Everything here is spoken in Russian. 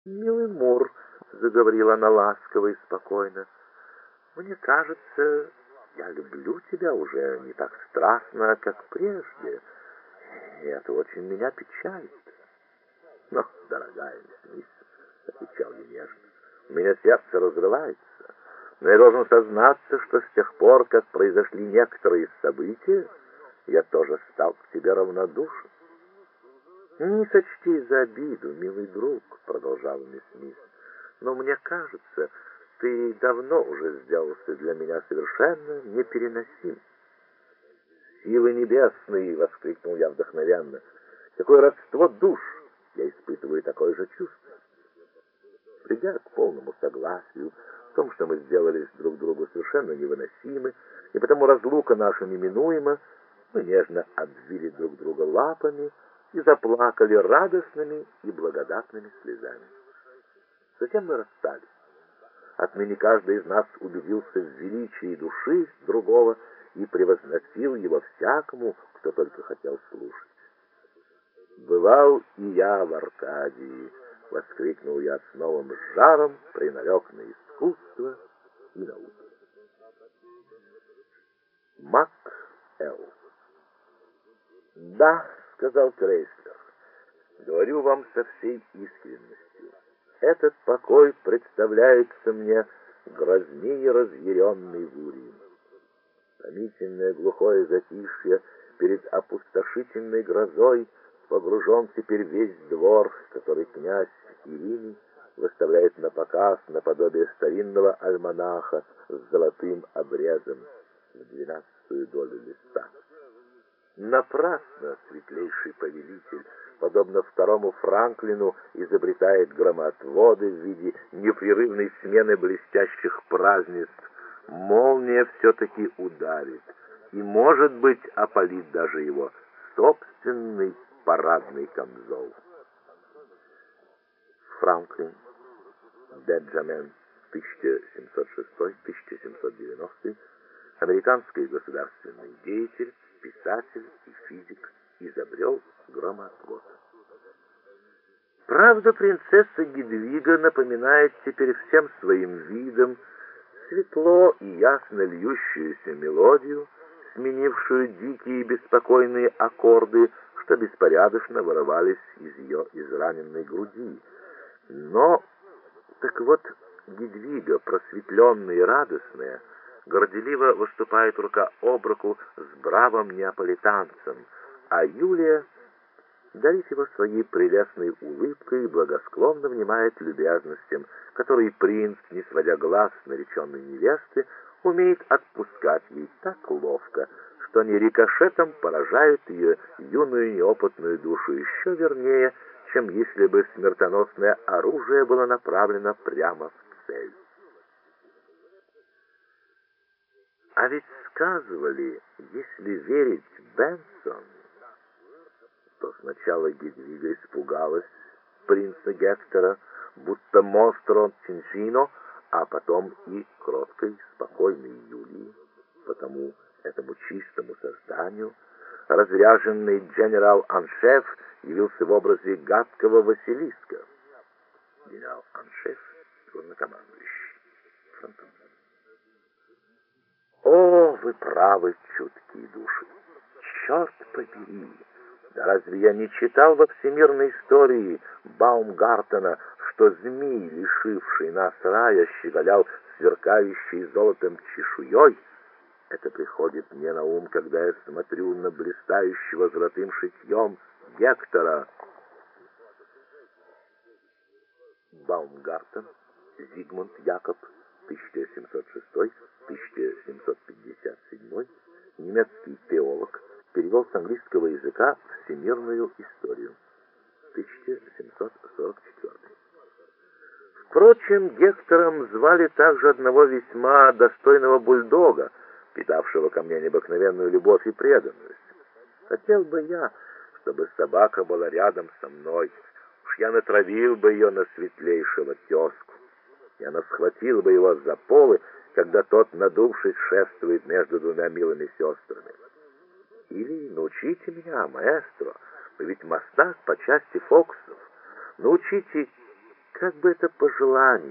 «Милый Мур», — заговорила она ласково и спокойно, — «мне кажется, я люблю тебя уже не так страстно, как прежде, и это очень меня печалит». «Но, дорогая мисс», — отвечал я нежно, — «у меня сердце разрывается, но я должен сознаться, что с тех пор, как произошли некоторые события, я тоже стал к тебе равнодушен». «Не сочти за обиду, милый друг», — продолжала мисс Мисс, «но мне кажется, ты давно уже сделался для меня совершенно непереносим». «Силы небесные!» — воскликнул я вдохновенно. «Какое родство душ! Я испытываю такое же чувство». Придя к полному согласию в том, что мы сделались друг другу совершенно невыносимы, и потому разлука наша неминуема, мы нежно обвили друг друга лапами и заплакали радостными и благодатными слезами. Затем мы расстались. Отныне каждый из нас убедился в величии души другого и превозносил его всякому, кто только хотел слушать. «Бывал и я в Аркадии», — воскликнул я с новым жаром, приналег на искусство и науку. Мак Эл. «Да», — сказал Крейслер, — «говорю вам со всей искренностью, этот покой представляется мне грознее разъяренной бури. Томительное глухое затишье перед опустошительной грозой погружен теперь весь двор, который князь Ирини выставляет на показ наподобие старинного альманаха с золотым обрезом в 12-ю долю листа. Напрасно светлейший повелитель, подобно второму Франклину, изобретает громоотводы в виде непрерывной смены блестящих празднеств. Молния все-таки ударит, и, может быть, опалит даже его собственный парадный камзол. Франклин, Бенджамин, 1706-1790, американский государственный деятель, писатель и физик, изобрел громоотвод. Правда, принцесса Гедвига напоминает теперь всем своим видом светло и ясно льющуюся мелодию, сменившую дикие и беспокойные аккорды, что беспорядочно вырывались из ее израненной груди. Но, так вот, Гедвига, просветленная и радостная, горделиво выступает рука об руку с бравым неаполитанцем, а Юлия дарит его своей прелестной улыбкой и благосклонно внимает любезностям, которые принц, не сводя глаз с нареченной невесты, умеет отпускать ей так ловко, что они рикошетом поражают ее юную неопытную душу еще вернее, чем если бы смертоносное оружие было направлено прямо в цель. А ведь сказывали, если верить Бенсон, то сначала Гедвига испугалась принца Гектора, будто монстр от Тинфино, а потом и кроткой, спокойной Юлии, потому этому чистому созданию разряженный генерал-аншеф явился в образе гадкого Василиска. Генерал-аншеф, главнокомандующий, француз. О, вы правы, чуткие души! Черт побери! Да разве я не читал во всемирной истории Баумгартена, что змей, лишивший нас рая, щеголял сверкающей золотом чешуей? Это приходит мне на ум, когда я смотрю на блистающего золотым шитьем Гектора. Баумгартен, Зигмунд Якоб, 1706-1757, немецкий теолог, перевел с английского языка «Всемирную историю», 1744. Впрочем, Гектором звали также одного весьма достойного бульдога, питавшего ко мне необыкновенную любовь и преданность. Хотел бы я, чтобы собака была рядом со мной, уж я натравил бы ее на светлейшего тезку. Я схватил бы его за полы, когда тот, надувшись, шествует между двумя милыми сестрами. Или научите меня, маэстро, вы ведь мастак по части фокусов. Научите, как бы это по желанию.